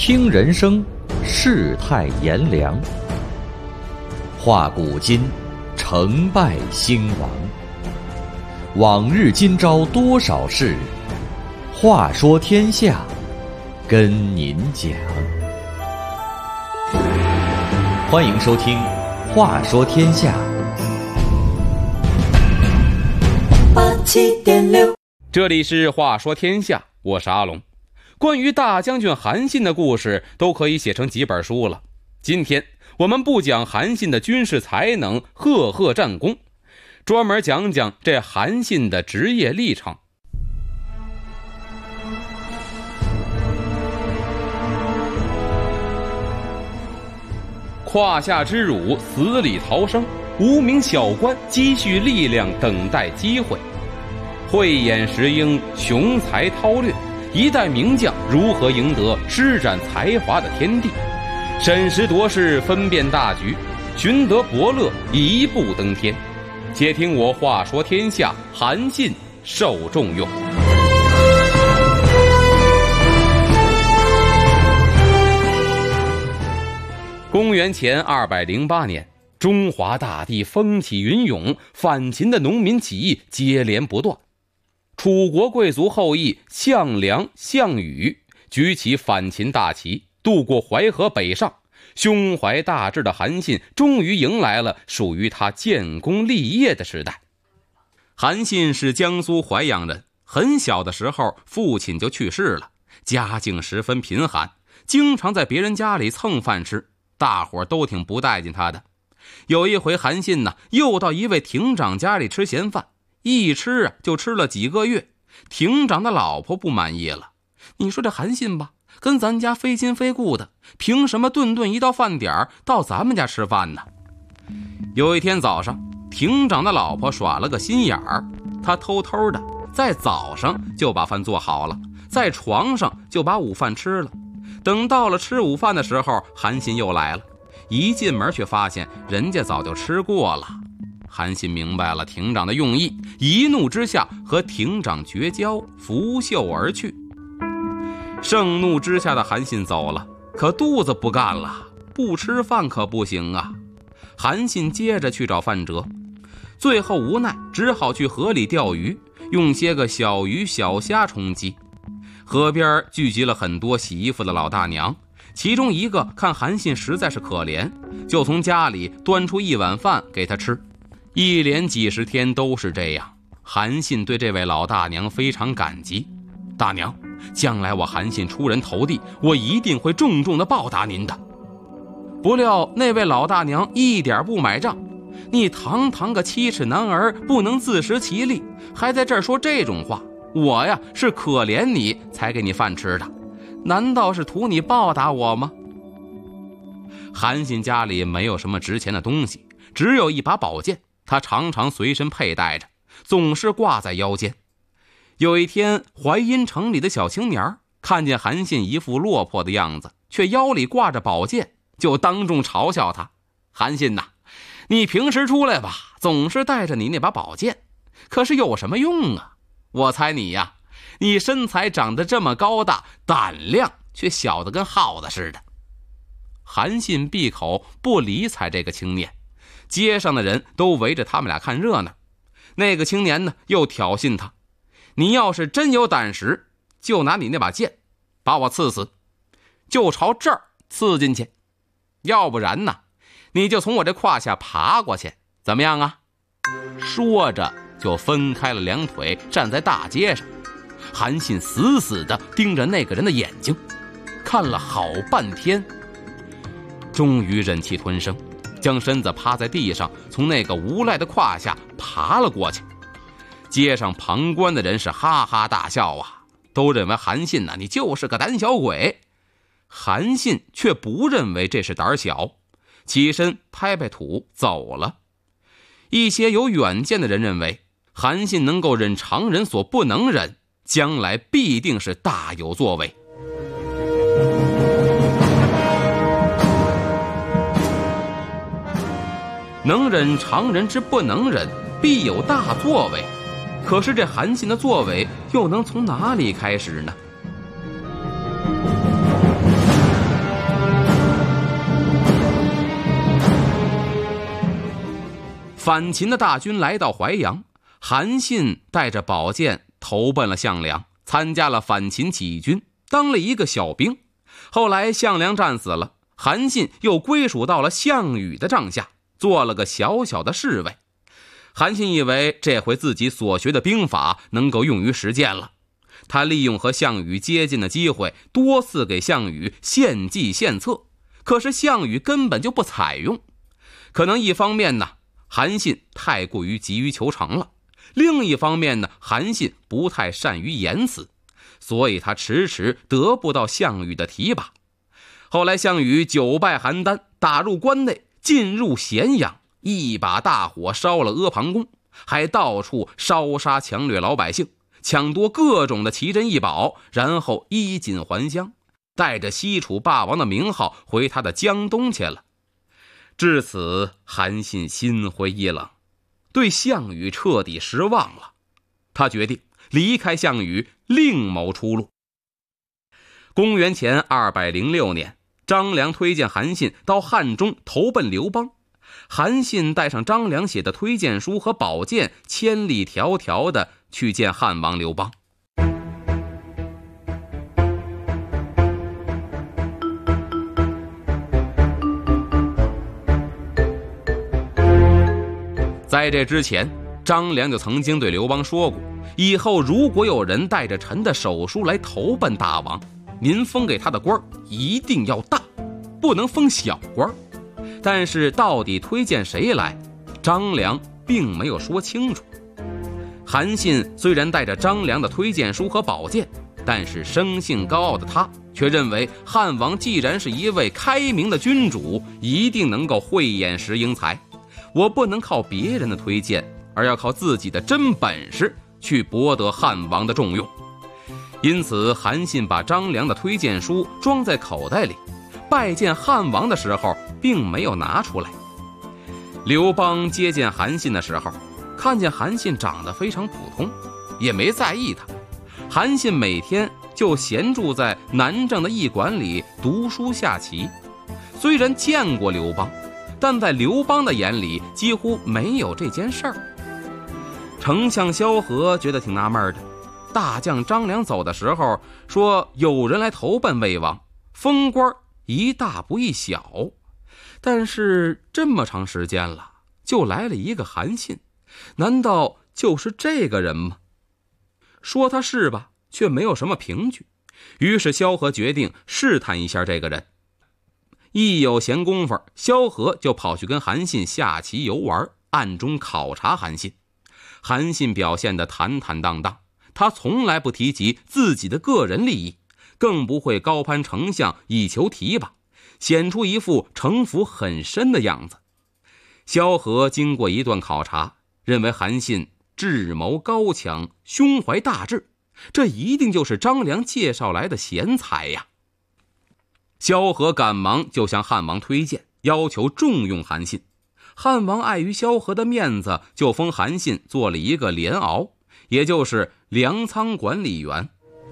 听人生，世态炎凉；话古今，成败兴亡。往日今朝多少事，话说天下，跟您讲。欢迎收听《话说天下》。 87.6，这里是话说天下，我是阿龙。关于大将军韩信的故事都可以写成几本书了。今天我们不讲韩信的军事才能、赫赫战功，专门讲讲这韩信的职业历程。胯下之辱，死里逃生，无名小官积蓄力量，等待机会。慧眼识英，雄才韬略，一代名将如何赢得施展才华的天地？审时度势，分辨大局，寻得伯乐，一步登天。且听我话说天下，韩信受重用。公元前208年，中华大地风起云涌，反秦的农民起义接连不断。楚国贵族后裔项梁、项羽举起反秦大旗，渡过淮河北上。胸怀大志的韩信终于迎来了属于他建功立业的时代。韩信是江苏淮阳人，很小的时候父亲就去世了，家境十分贫寒，经常在别人家里蹭饭吃，大伙都挺不待见他的。有一回韩信又到一位亭长家里吃闲饭，一吃就吃了几个月。亭长的老婆不满意了，你说这韩信吧，跟咱家非亲非故的，凭什么顿顿一到饭点到咱们家吃饭呢？有一天早上，亭长的老婆耍了个心眼儿，她偷偷的在早上就把饭做好了，在床上就把午饭吃了。等到了吃午饭的时候，韩信又来了，一进门却发现人家早就吃过了。韩信明白了亭长的用意，一怒之下和亭长绝交，拂袖而去。盛怒之下的韩信走了，可肚子不干了，不吃饭可不行啊。韩信接着去找范哲，最后无奈只好去河里钓鱼，用些个小鱼小虾充饥。河边聚集了很多洗衣服的老大娘，其中一个看韩信实在是可怜，就从家里端出一碗饭给他吃。一连几十天都是这样，韩信对这位老大娘非常感激。大娘，将来我韩信出人头地，我一定会重重的报答您的。不料那位老大娘一点不买账，你堂堂个7尺男儿，不能自食其力，还在这儿说这种话，我是可怜你才给你饭吃的，难道是图你报答我吗？韩信家里没有什么值钱的东西，只有一把宝剑，他常常随身佩戴着，总是挂在腰间。有一天，淮阴城里的小青年看见韩信一副落魄的样子，却腰里挂着宝剑，就当众嘲笑他：韩信呐，你平时出来吧，总是带着你那把宝剑，可是有什么用啊？我猜你身材长得这么高大，胆量却小得跟耗子似的。韩信闭口不理睬这个青年，街上的人都围着他们俩看热闹。那个青年又挑衅他：你要是真有胆识，就拿你那把剑把我刺死，就朝这儿刺进去，要不然你就从我这胯下爬过去，怎么样啊？说着就分开了两腿，站在大街上。韩信死死地盯着那个人的眼睛，看了好半天，终于忍气吞声，将身子趴在地上，从那个无赖的胯下爬了过去。街上旁观的人是哈哈大笑啊，都认为韩信你就是个胆小鬼。韩信却不认为这是胆小，起身拍拍土走了。一些有远见的人认为，韩信能够忍常人所不能忍，将来必定是大有作为。能忍常人之不能忍，必有大作为。可是这韩信的作为又能从哪里开始呢？ 反秦的大军来到淮阳，韩信带着宝剑投奔了项梁，参加了反秦起义军，当了一个小兵。后来项梁战死了，韩信又归属到了项羽的帐下，做了个小小的侍卫。韩信以为这回自己所学的兵法能够用于实践了，他利用和项羽接近的机会，多次给项羽献计献策，可是项羽根本就不采用。可能一方面呢，韩信太过于急于求成了，另一方面呢，韩信不太善于言辞，所以他迟迟得不到项羽的提拔。后来项羽久败邯郸，打入关内，进入咸阳，一把大火烧了阿房宫，还到处烧杀抢掠老百姓，抢夺各种的奇珍异宝，然后衣锦还乡，带着西楚霸王的名号回他的江东去了。至此，韩信心灰意冷，对项羽彻底失望了。他决定离开项羽，另谋出路。公元前206年，张良推荐韩信到汉中投奔刘邦。韩信带上张良写的推荐书和宝剑，千里迢迢地去见汉王刘邦。在这之前，张良就曾经对刘邦说过，以后如果有人带着臣的手书来投奔大王，您封给他的官一定要大，不能封小官。但是到底推荐谁来，张良并没有说清楚。韩信虽然带着张良的推荐书和宝剑，但是生性高傲的他却认为汉王既然是一位开明的君主，一定能够慧眼识英才，我不能靠别人的推荐，而要靠自己的真本事去博得汉王的重用。因此韩信把张良的推荐书装在口袋里，拜见汉王的时候并没有拿出来。刘邦接见韩信的时候，看见韩信长得非常普通，也没在意他。韩信每天就闲住在南郑的驿馆里读书下棋。虽然见过刘邦，但在刘邦的眼里几乎没有这件事儿。丞相萧何觉得挺纳闷的，大将张良走的时候说有人来投奔魏王，封官一大不一小，但是这么长时间了，就来了一个韩信，难道就是这个人吗？说他是吧，却没有什么凭据。于是萧何决定试探一下这个人。一有闲工夫，萧何就跑去跟韩信下棋游玩，暗中考察韩信。韩信表现得坦坦荡荡，他从来不提及自己的个人利益，更不会高攀丞相以求提拔，显出一副城府很深的样子。萧何经过一段考察，认为韩信智谋高强，胸怀大志，这一定就是张良介绍来的贤才呀。萧何赶忙就向汉王推荐，要求重用韩信。汉王碍于萧何的面子，就封韩信做了一个连敖，也就是粮仓管理员。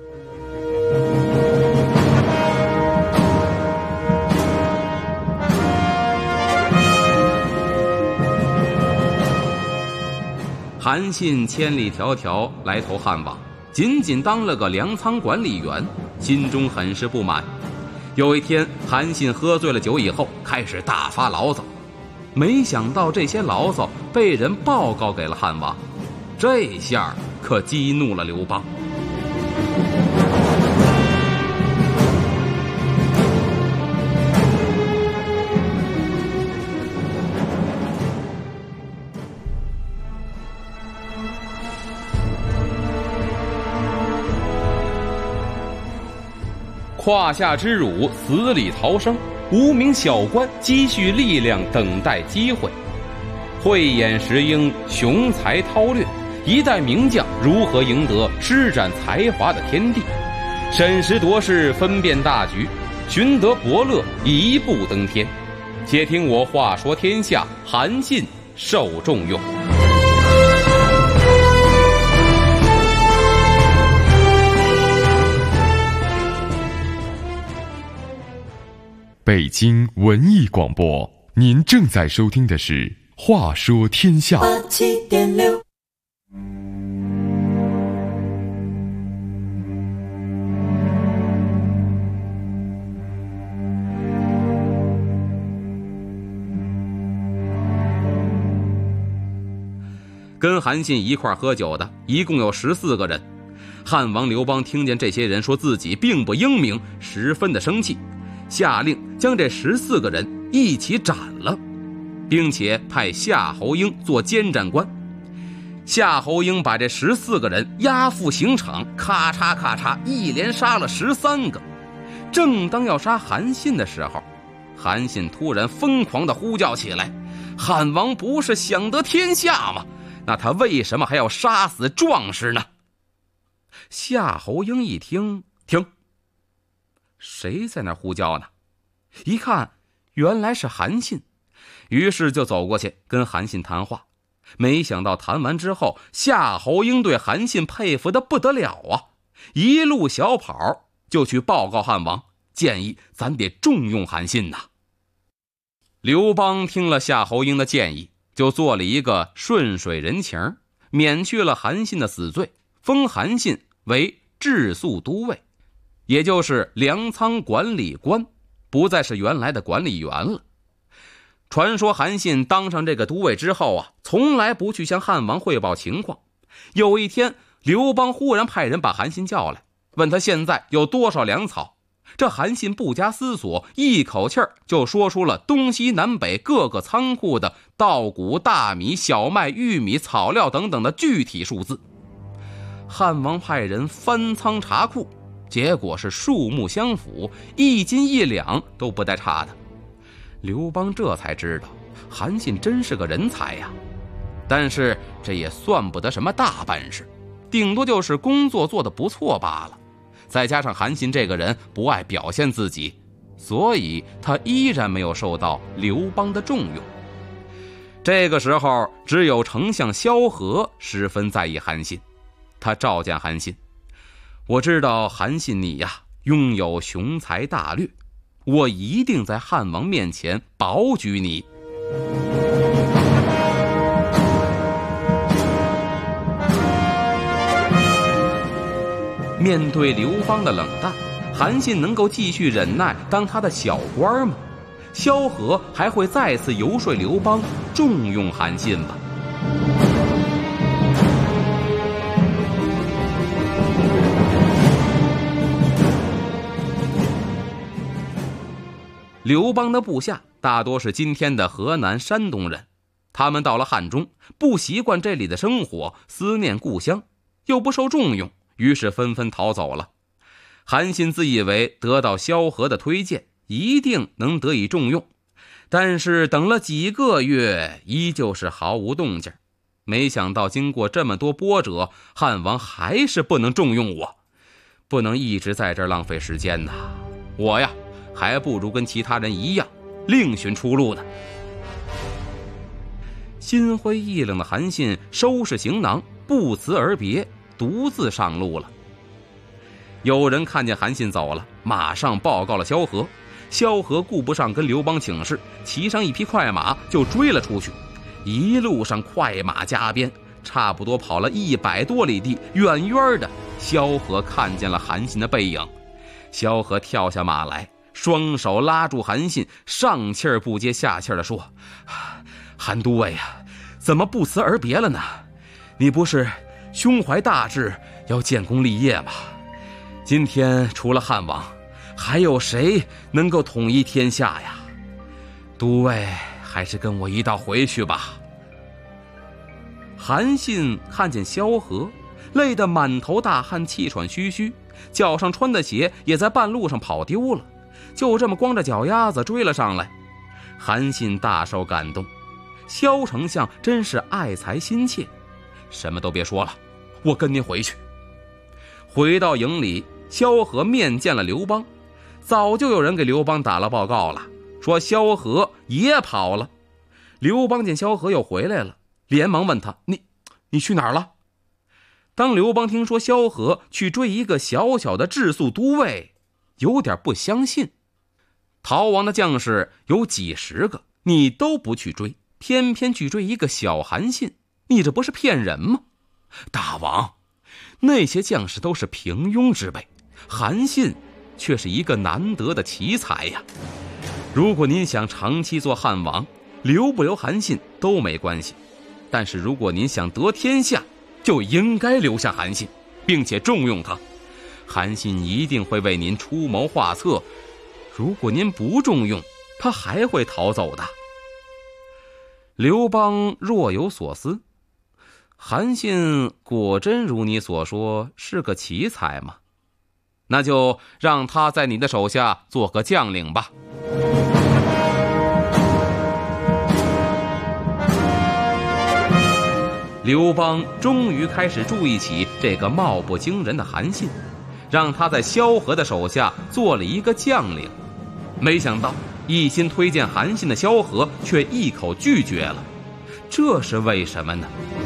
韩信千里迢迢来投汉王，仅仅当了个粮仓管理员，心中很是不满。有一天，韩信喝醉了酒以后，开始大发牢骚，没想到这些牢骚被人报告给了汉王，这下可激怒了刘邦。胯下之辱，死里逃生，无名小官积蓄力量，等待机会。慧眼识英，雄才韬略，一代名将如何赢得施展才华的天地？审时度势，分辨大局，寻得伯乐，一步登天。且听我话说天下，韩信受重用。 北京文艺广播，您正在收听的是话说天下。 87.6 跟韩信一块喝酒的一共有14个人。汉王刘邦听见这些人说自己并不英明，十分的生气，下令将这14个人一起斩了，并且派夏侯婴做监斩官。夏侯婴把这14个人押赴刑场，咔嚓咔嚓一连杀了13个。正当要杀韩信的时候，韩信突然疯狂地呼叫起来：汉王不是享得天下吗？那他为什么还要杀死壮士呢？夏侯婴一听，停，谁在那呼叫呢？一看原来是韩信，于是就走过去跟韩信谈话。没想到谈完之后，夏侯婴对韩信佩服得不得了啊，一路小跑就去报告汉王，建议咱得重用韩信呐。刘邦听了夏侯婴的建议，就做了一个顺水人情，免去了韩信的死罪，封韩信为治粟都尉，也就是粮仓管理官，不再是原来的管理员了。传说韩信当上这个都尉之后啊，从来不去向汉王汇报情况。有一天，刘邦忽然派人把韩信叫来，问他现在有多少粮草。这韩信不加思索，一口气就说出了东西南北各个仓库的稻谷、大米、小麦、玉米、草料等等的具体数字。汉王派人翻仓查库，结果是数目相符，一斤一两都不带差的。刘邦这才知道韩信真是个人才呀，但是这也算不得什么大本事，顶多就是工作做得不错罢了。再加上韩信这个人不爱表现自己，所以他依然没有受到刘邦的重用。这个时候，只有丞相萧何十分在意韩信。他召见韩信：我知道韩信你呀，拥有雄才大略，我一定在汉王面前保举你。面对刘邦的冷淡，韩信能够继续忍耐当他的小官吗？萧何还会再次游说刘邦重用韩信吗？刘邦的部下大多是今天的河南、山东人，他们到了汉中，不习惯这里的生活，思念故乡，又不受重用，于是纷纷逃走了。韩信自以为得到萧何的推荐，一定能得以重用，但是等了几个月，依旧是毫无动静。没想到经过这么多波折，汉王还是不能重用我，不能一直在这儿浪费时间呐。我呀，还不如跟其他人一样，另寻出路呢。心灰意冷的韩信收拾行囊，不辞而别，独自上路了。有人看见韩信走了，马上报告了萧何。萧何顾不上跟刘邦请示，骑上一匹快马就追了出去。一路上快马加鞭，差不多跑了100多里地，远远的萧何看见了韩信的背影。萧何跳下马来，双手拉住韩信，上气儿不接下气儿地说：韩都尉啊，怎么不辞而别了呢？你不是胸怀大志，要建功立业吗？今天除了汉王，还有谁能够统一天下呀？都尉还是跟我一道回去吧。韩信看见萧何，累得满头大汗，气喘吁吁，脚上穿的鞋也在半路上跑丢了，就这么光着脚丫子追了上来。韩信大受感动，萧丞相真是爱才心切，什么都别说了，我跟您回去。回到营里，萧何面见了刘邦，早就有人给刘邦打了报告了，说萧何也跑了。刘邦见萧何又回来了，连忙问他：你去哪儿了？当刘邦听说萧何去追一个小小的治粟都尉，有点不相信。逃亡的将士有几十个，你都不去追， 偏偏去追一个小韩信，你这不是骗人吗？大王，那些将士都是平庸之辈，韩信却是一个难得的奇才呀。如果您想长期做汉王，留不留韩信都没关系，但是如果您想得天下，就应该留下韩信，并且重用他。韩信一定会为您出谋划策，如果您不重用，他还会逃走的。刘邦若有所思，韩信果真如你所说是个奇才吗？那就让他在你的手下做个将领吧。刘邦终于开始注意起这个貌不惊人的韩信，让他在萧何的手下做了一个将领。没想到一心推荐韩信的萧何却一口拒绝了，这是为什么呢？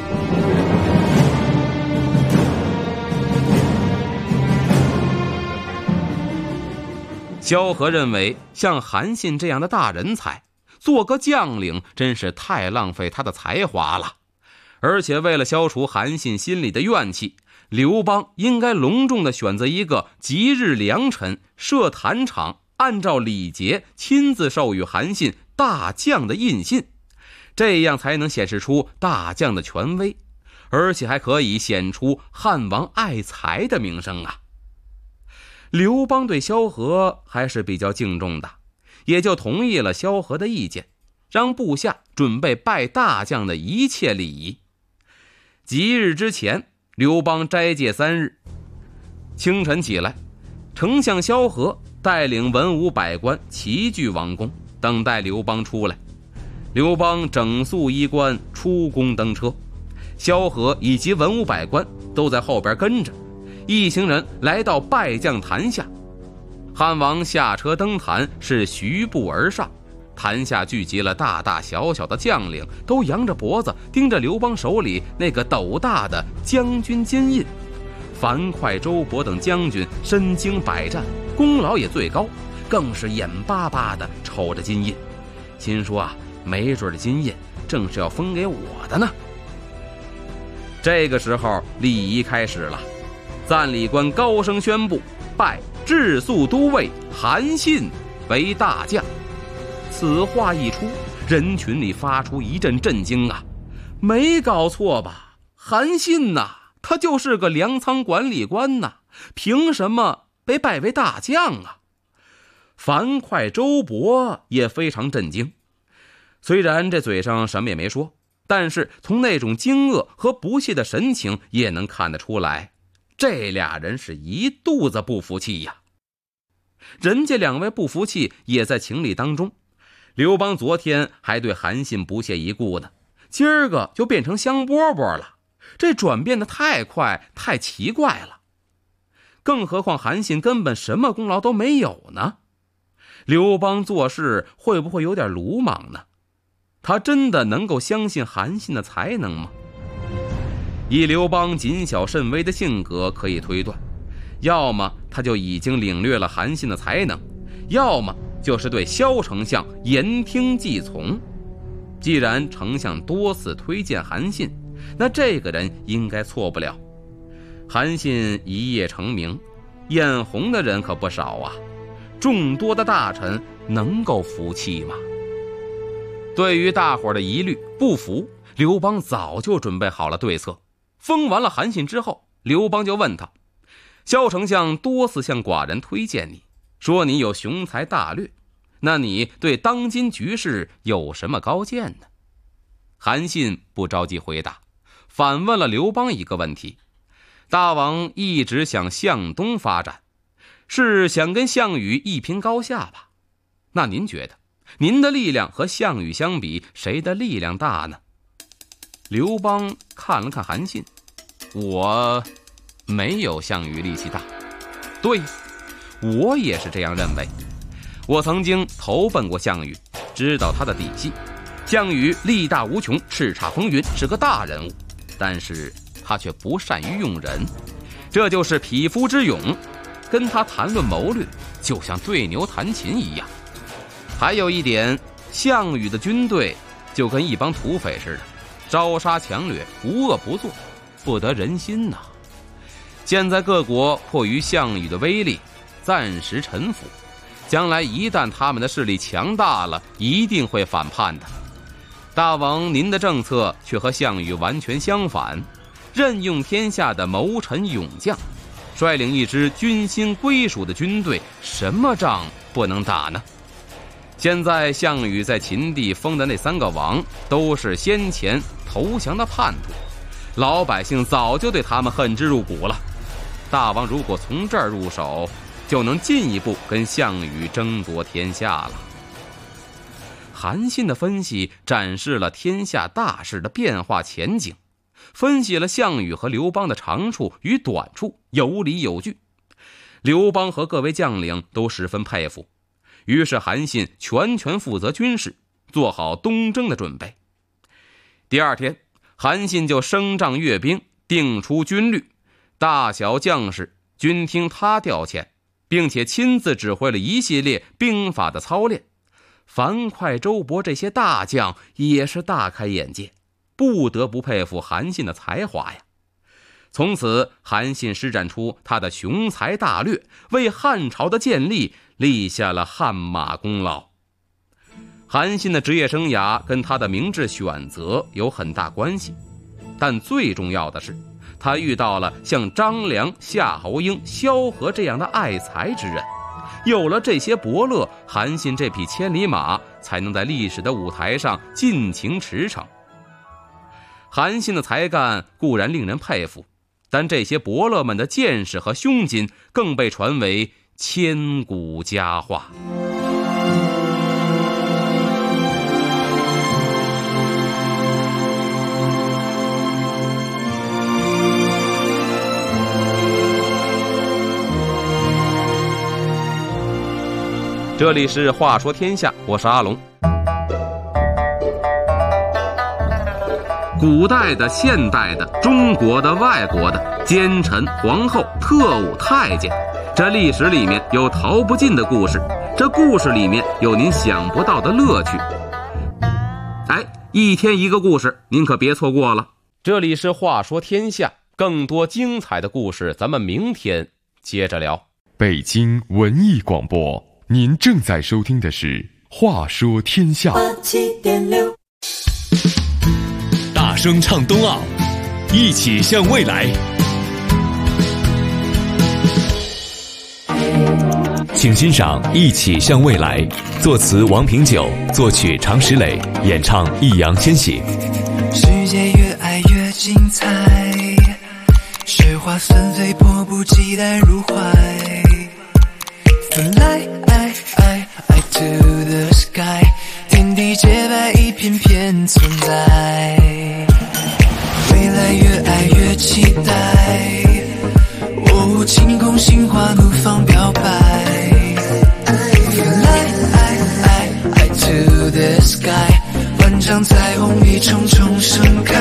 萧何认为像韩信这样的大人才，做个将领真是太浪费他的才华了。而且为了消除韩信心里的怨气，刘邦应该隆重地选择一个吉日良辰，设坛场，按照礼节亲自授予韩信大将的印信，这样才能显示出大将的权威，而且还可以显出汉王爱才的名声啊。刘邦对萧何还是比较敬重的，也就同意了萧何的意见，让部下准备拜大将的一切礼仪。吉日之前，刘邦斋戒3日。清晨起来，丞相萧何带领文武百官齐聚王宫，等待刘邦出来。刘邦整肃衣冠，出宫登车，萧何以及文武百官都在后边跟着。一行人来到拜将坛下，汉王下车登坛是徐步而上，坛下聚集了大大小小的将领，都扬着脖子盯着刘邦手里那个斗大的将军金印。樊哙、周勃等将军身经百战，功劳也最高，更是眼巴巴地瞅着金印，心说啊，没准这金印正是要分给我的呢。这个时候礼仪开始了，赞礼官高声宣布，拜治粟都尉韩信为大将。此话一出，人群里发出一阵震惊啊！没搞错吧？韩信呐，他就是个粮仓管理官呐，凭什么被拜为大将啊？樊哙、周勃也非常震惊，虽然这嘴上什么也没说，但是从那种惊愕和不屑的神情也能看得出来，这俩人是一肚子不服气呀。人家两位不服气也在情理当中，刘邦昨天还对韩信不屑一顾呢，今儿个就变成香饽饽了，这转变的太快太奇怪了。更何况韩信根本什么功劳都没有呢，刘邦做事会不会有点鲁莽呢？他真的能够相信韩信的才能吗？以刘邦谨小慎微的性格可以推断，要么他就已经领略了韩信的才能，要么就是对萧丞相言听计从。既然丞相多次推荐韩信，那这个人应该错不了。韩信一夜成名，眼红的人可不少啊，众多的大臣能够服气吗？对于大伙的疑虑不服，刘邦早就准备好了对策。封完了韩信之后，刘邦就问他，萧丞相多次向寡人推荐你，说你有雄才大略，那你对当今局势有什么高见呢？韩信不着急回答，反问了刘邦一个问题，大王一直想向东发展，是想跟项羽一拼高下吧？那您觉得您的力量和项羽相比，谁的力量大呢？刘邦看了看韩信，我没有项羽力气大。对，我也是这样认为。我曾经投奔过项羽，知道他的底细。项羽力大无穷，叱咤风云，是个大人物，但是他却不善于用人，这就是匹夫之勇。跟他谈论谋略，就像对牛弹琴一样。还有一点，项羽的军队就跟一帮土匪似的，招杀强掠，无恶不作，不得人心呐。现在各国迫于项羽的威力，暂时臣服，将来一旦他们的势力强大了，一定会反叛的。大王您的政策却和项羽完全相反，任用天下的谋臣勇将，率领一支军心归属的军队，什么仗不能打呢？现在项羽在秦地封的那3个王，都是先前投降的叛徒，老百姓早就对他们恨之入骨了。大王如果从这儿入手，就能进一步跟项羽争夺天下了。韩信的分析展示了天下大势的变化前景，分析了项羽和刘邦的长处与短处，有理有据。刘邦和各位将领都十分佩服，于是韩信全权负责军事，做好东征的准备。第2天，韩信就升帐阅兵，定出军律，大小将士均听他调遣，并且亲自指挥了一系列兵法的操练。樊哙、周勃这些大将也是大开眼界，不得不佩服韩信的才华呀。从此，韩信施展出他的雄才大略，为汉朝的建立立下了汗马功劳。韩信的职业生涯跟他的明智选择有很大关系，但最重要的是，他遇到了像张良、夏侯婴、萧何这样的爱才之人。有了这些伯乐，韩信这匹千里马才能在历史的舞台上尽情驰骋。韩信的才干固然令人佩服，但这些伯乐们的见识和胸襟更被传为千古佳话。这里是话说天下，我是阿龙。古代的、现代的、中国的、外国的，奸臣、皇后、特务、太监，这历史里面有逃不尽的故事，这故事里面有您想不到的乐趣。一天一个故事，您可别错过了。这里是话说天下，更多精彩的故事咱们明天接着聊。 北京文艺广播，您正在收听的是《话说天下》。 87.6， 大声唱冬奥，一起向未来。请欣赏《一起向未来》，作词王平久，作曲常石磊，演唱易烊千玺。 世界越爱越精彩，雪花纷飞，迫不及待入怀。Fly to the sky， 天地洁白，一片片存在。未来越爱越期待，晴空心花怒放表白。Fly to the sky， 万丈彩虹一重重盛开。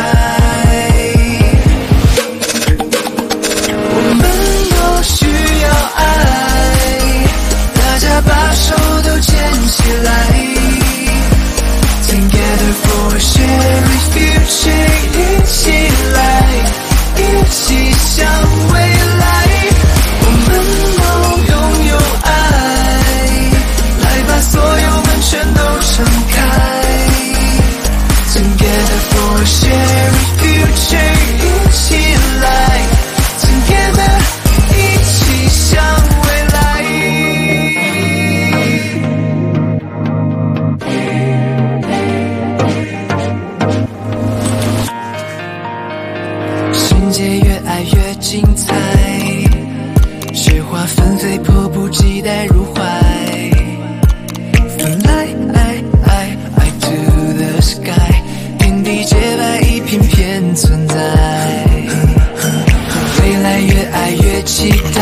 我们都需要爱，大家把手都牵起来。Together for a shared future， 一起来，一起向未来。我们都拥有爱，来把所有门全都敞开。Together for a shared future， 一起来 Together， 一起向未来。世界越爱越精彩，雪花纷飞，迫不及待入怀。Fly to the sky， 天地洁白，一片片存在。未来越爱越期待，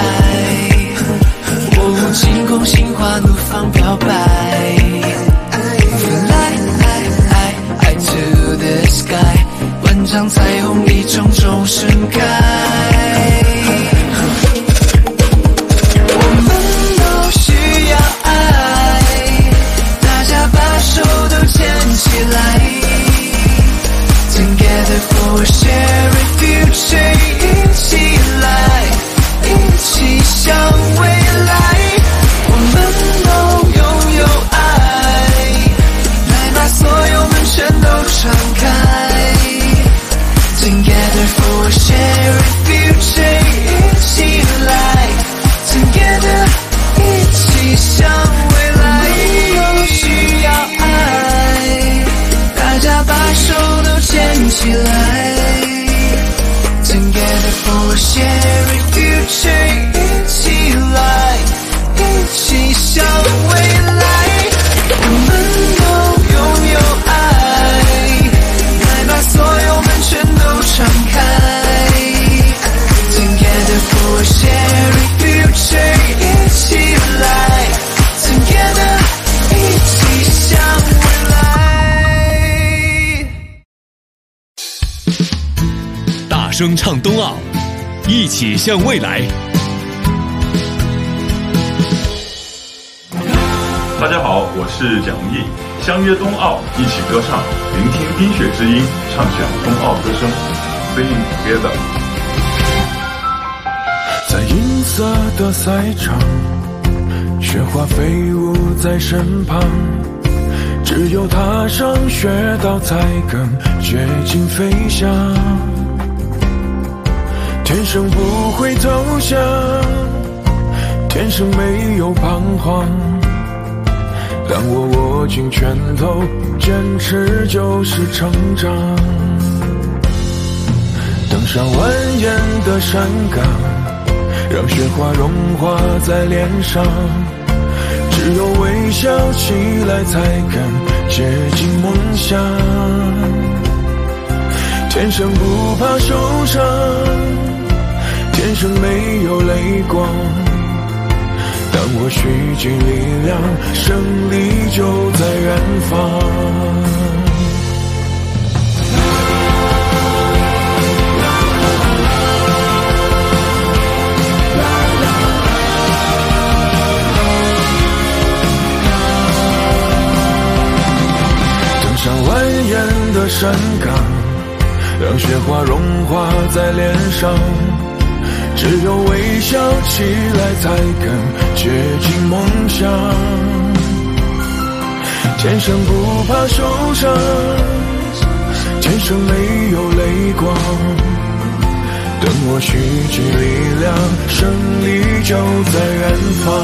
晴空心花怒放表白。Fly to the sky， 万丈彩虹一重重盛开。我们都需要爱，大家把手都牵起来。 声唱冬奥，一起向未来。 大家好，我是蒋龙毅，相约冬奥，一起歌唱，聆听冰雪之音，畅想冬奥歌声 ，Sing Together。 在银色的赛场，雪花飞舞在身旁，只有踏上雪道才更接近飞翔。天生不会投降，天生没有彷徨。当我握紧拳头，坚持就是成长。登上蜿蜒的山岗，让雪花融化在脸上，只有微笑起来才更接近梦想。天生不怕受伤，天生没有泪光。当我蓄积力量，胜利就在远方。登上蜿蜒的山岗，让雪花融化在脸上，只有微笑起来才更接近梦想。天生不怕受伤，天生没有泪光。等我蓄积力量，胜利就在远方。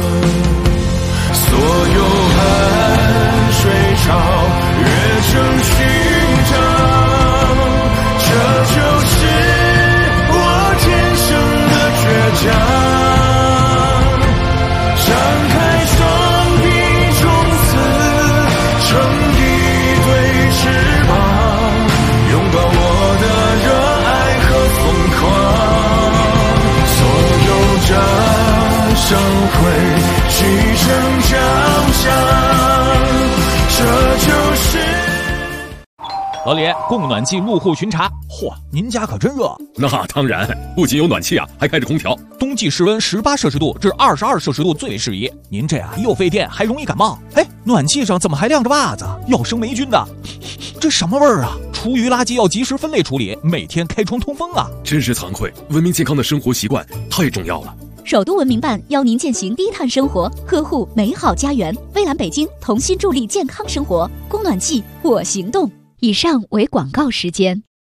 所有汗水潮越成勋章，这就是我天生的倔强。张开双臂，从此成一对翅膀，拥抱我的热爱和疯狂。所有掌声会聚成奖项，这就是老李，供暖季入户巡查。嚯，您家可真热。 那当然，不仅有暖气啊，还开着空调。 冬季室温18摄氏度至22摄氏度最为适宜。您这又费电还容易感冒。哎，暖气上怎么还晾着袜子？要生霉菌的。这什么味儿啊？厨余垃圾要及时分类处理，每天开窗通风啊。 真是惭愧，文明健康的生活习惯太重要了。 首都文明办邀您践行低碳生活，呵护美好家园。蔚蓝北京同心助力健康生活，供暖季我行动。以上为广告时间。